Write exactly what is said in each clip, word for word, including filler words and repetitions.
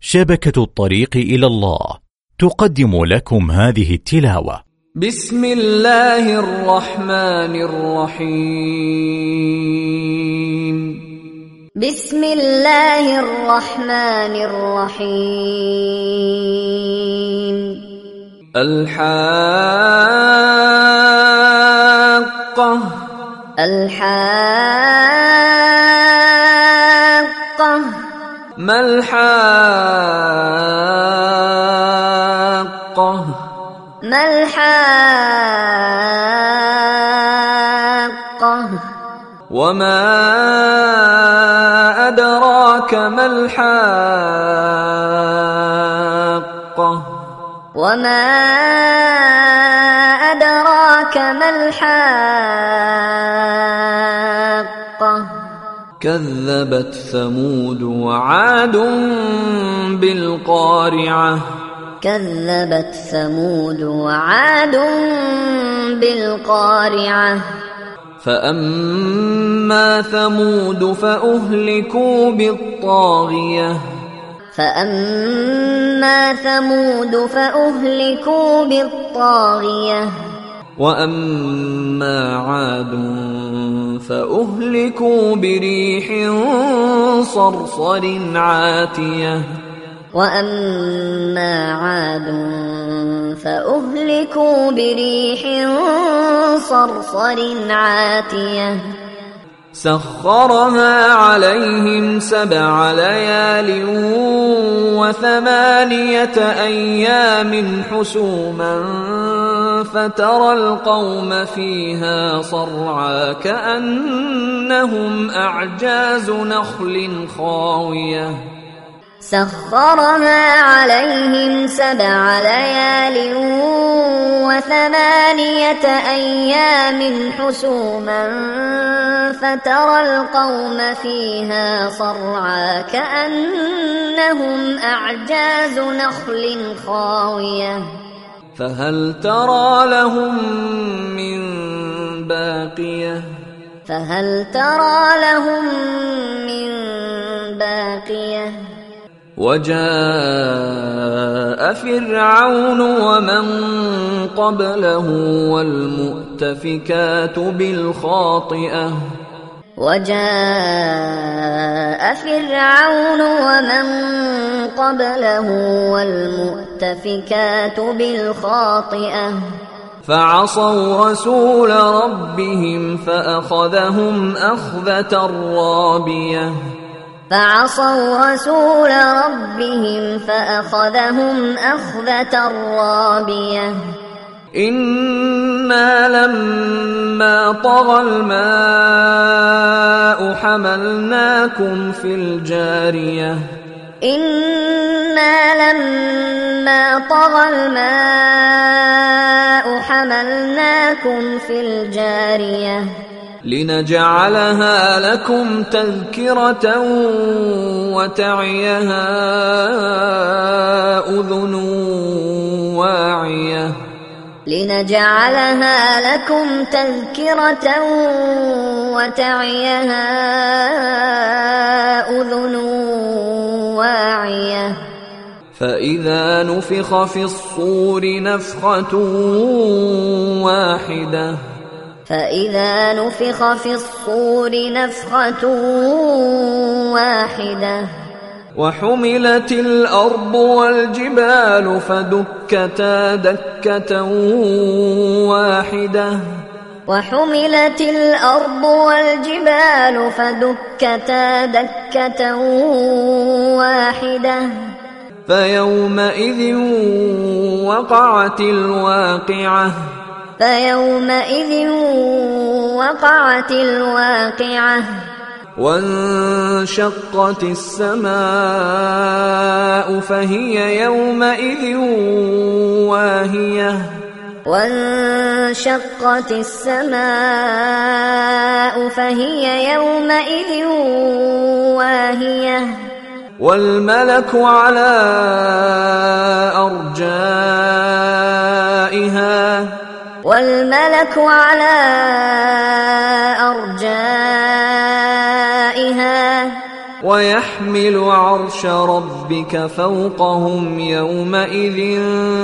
شبكة الطريق إلى الله تقدم لكم هذه التلاوة. بسم الله الرحمن الرحيم. بسم الله الرحمن الرحيم. الحاقة الحاقة ما الحاقة ما الحاقة وما أدراك ما الحاقة وما أدراك ما الحاقة كذبت ثمود وعاد بالقارعة كذبت ثمود وعاد بالقارعة فأما ثمود فأهلكوا بالطاغية فأما ثمود فأهلكوا بالطاغية وأما عاد فأهلكوا بريح صرصر عاتية وأما عاد فأهلكوا بريح صرصر عاتية سخرها عليهم سبع ليال وثمانية أيام حسوما فترى القوم فيها صرعى كأنهم أعجاز نخل خاوية سخرها عليهم سبع ليال وثمانية أيام حسوما فترى القوم فيها صرعى كأنهم أعجاز نخل خاوية فهل ترى لهم من باقية فهل ترى لهم من باقية وجاء فرعون ومن قبله والمؤتفكات بالخاطئة وجاء فرعون ومن قبله والمؤتفكات بالخاطئة فعصوا رسول ربهم فأخذهم أخذة رابية فعصوا رسول ربهم فأخذهم أخذة رابية إنا لما طغى الماء حملناكم في الجارية إنا لما طغى الماء حملناكم في الجارية لنجعلها لكم تذكرة وتعيها أذن واعية لنجعلها لكم تذكرة وتعيها أذن واعية فإذا نفخ في الصور نفخة واحدة فإذا نفخ في الصور نفخة واحدة وحملت الأرض والجبال فدكتا دكة واحدة وحملت الأرض والجبال فدكتا دكة واحدة فيومئذ وقعت الواقعة فيومئذ وقعت الواقعة وانشقت السماء فهي يومئذ واهية وانشقت السماء فهي يومئذ واهية والملك على أرجائها والملك على أرجائها ويحمل عرش ربك فوقهم يومئذ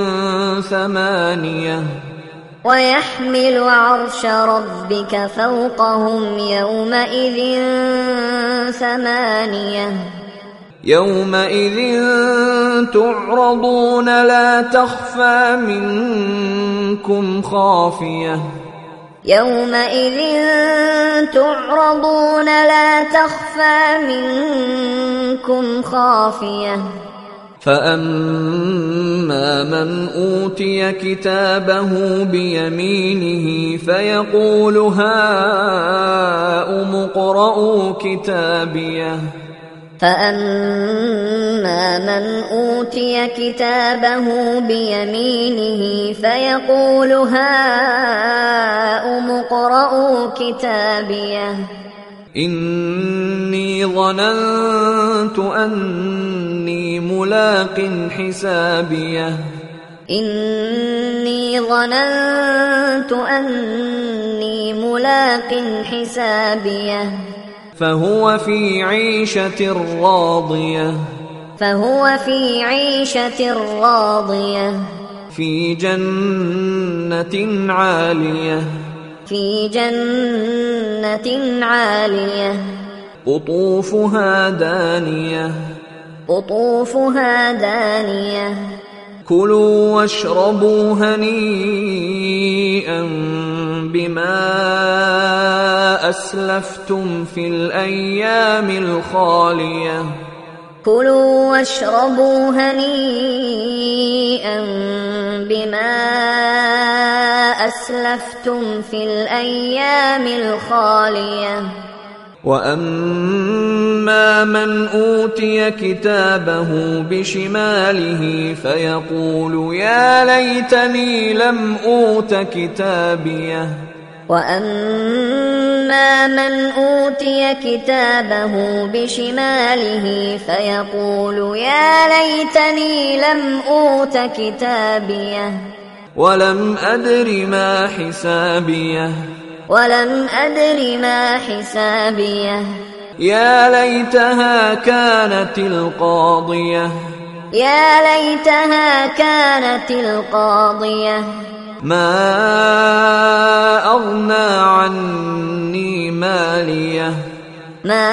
ثمانية ويحمل عرش ربك فوقهم يومئذ ثمانية يومئذ تعرضون لا تخفى منكم خافية يومئذ تعرضون لا تخفى منكم خافية فأما من أوتي كتابه بيمينه فيقول هاؤم اقرءوا كتابيه فأما من أوتي كتابه بيمينه فيقول هاؤم اقرءوا كتابيه إني ظننت أني ملاق حسابيه إني ظننت أني ملاق حسابيه فهو في عيشة راضية فهو في عيشة راضية في جنة عالية في جنة عالية قطوفها دانية قطوفها دانية كلوا واشربوا هنيئا بما أسلفتم في الأيام الخالية كلوا واشربوا هنيئا بما أسلفتم في الأيام الخالية وأما من أوتي كتابه بشماله فيقول يا ليتني لم أوت كتابيه وأما من أوتي كتابه بشماله فيقول يا ليتني لم أوت كتابيه ولم أدر ما حسابيه ولم أدر ما حسابيه يا ليتها كانت القاضية يا ليتها كانت القاضية ما أغنى عني ماليه ما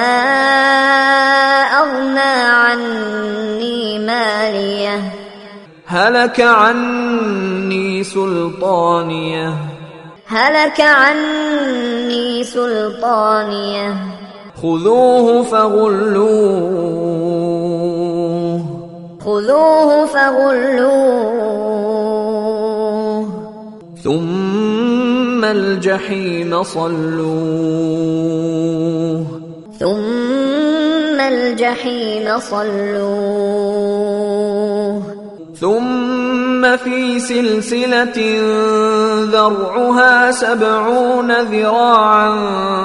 أغنى عني ماليه هلك عني سلطانيه هلك عني سلطانيه خذوه فغلوه خذوه فغلوه ثم الجحيم صلوه ثم الجحيم صلوه ثم في سلسلة ذرعها سبعون ذراعا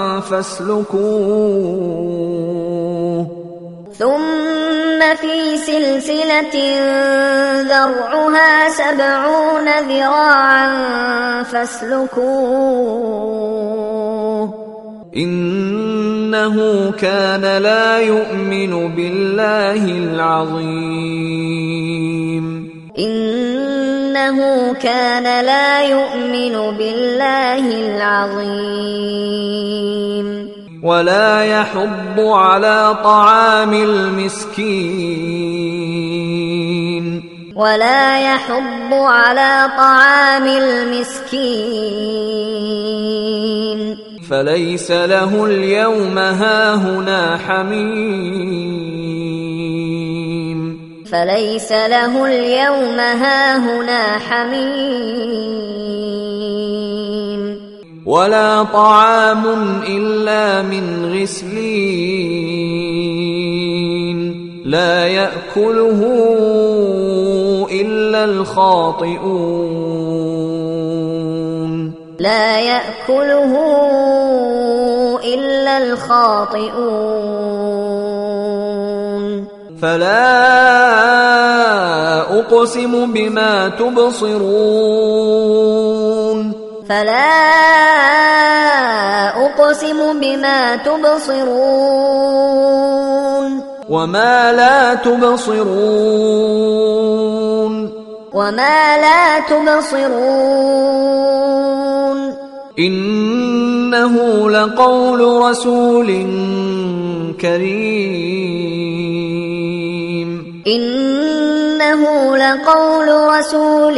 فاسلكوه ثم في سلسلة ذرعها سبعون ذراعا فاسلكوه إنه كان لا يؤمن بالله العظيم إنه كان لا يؤمن بالله العظيم ولا يحض على طعام المسكين ولا يحض على طعام المسكين فليس له اليوم هاهنا حميم فليس له اليوم هاهنا حميم ولا طعام إلا من غسلين لا يأكله إلا الخاطئون لا يأكله إلا الخاطئون فلا أقسم بما تبصرون فلا أقسم بما تبصرون وما لا تبصرون وما لا تبصرون إنه لقول رسول كريم إنه لقول رسول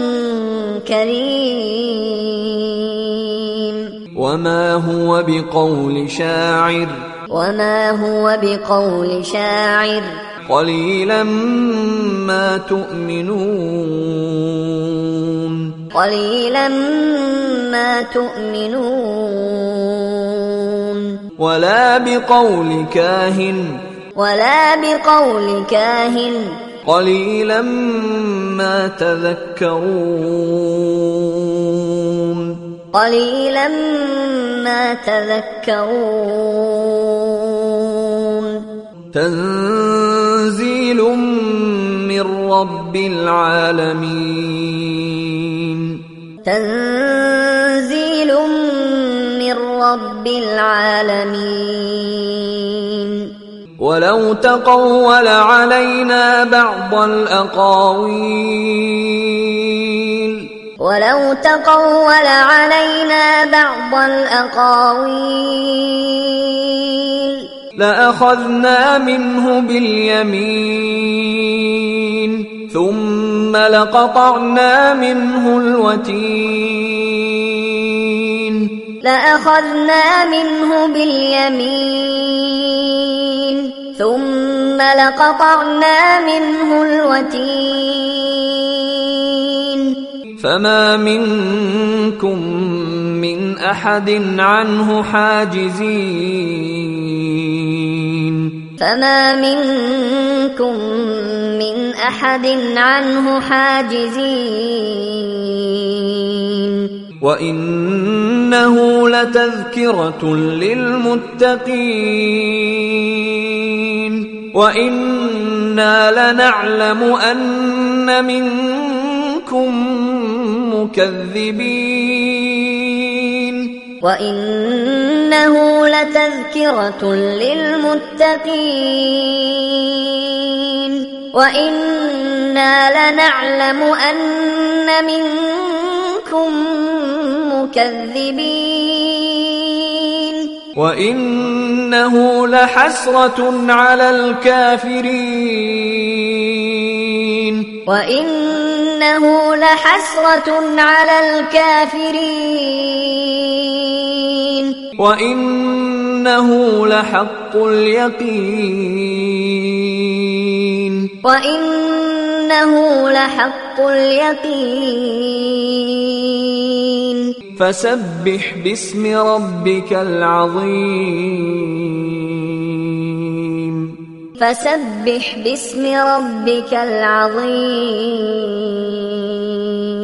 كريم وما هو بقول شاعر وما هو بقول شاعر قليلا ما تؤمنون قليلا ما تؤمنون ولا بقول كاهن ولا بقول كاهن قليلا ما تذكرون قليلا ما تذكرون تنزيل من رب العالمين تنزيل من رب العالمين ولو تقول علينا بعض الأقاويل ولو تقول علينا بعض الأقاويل لأخذنا منه باليمين ثم لقطعنا منه الوتين لأخذنا منه باليمين ثم لقطعنا منه الوتين فما منكم من أحد عنه حاجزين فما منكم من أحد عنه حاجزين وإنه لتذكرة للمتقين وإنا لنعلم أن منكم مكذبين وإنه لتذكرة للمتقين وإنا لنعلم أن منكم مكذبين وإنه لحسرة على الكافرين وإنه لحسرة على الكافرين وإنه لحق اليقين وإنه لحق اليقين فسبح باسم ربك العظيم فسبح باسم ربك العظيم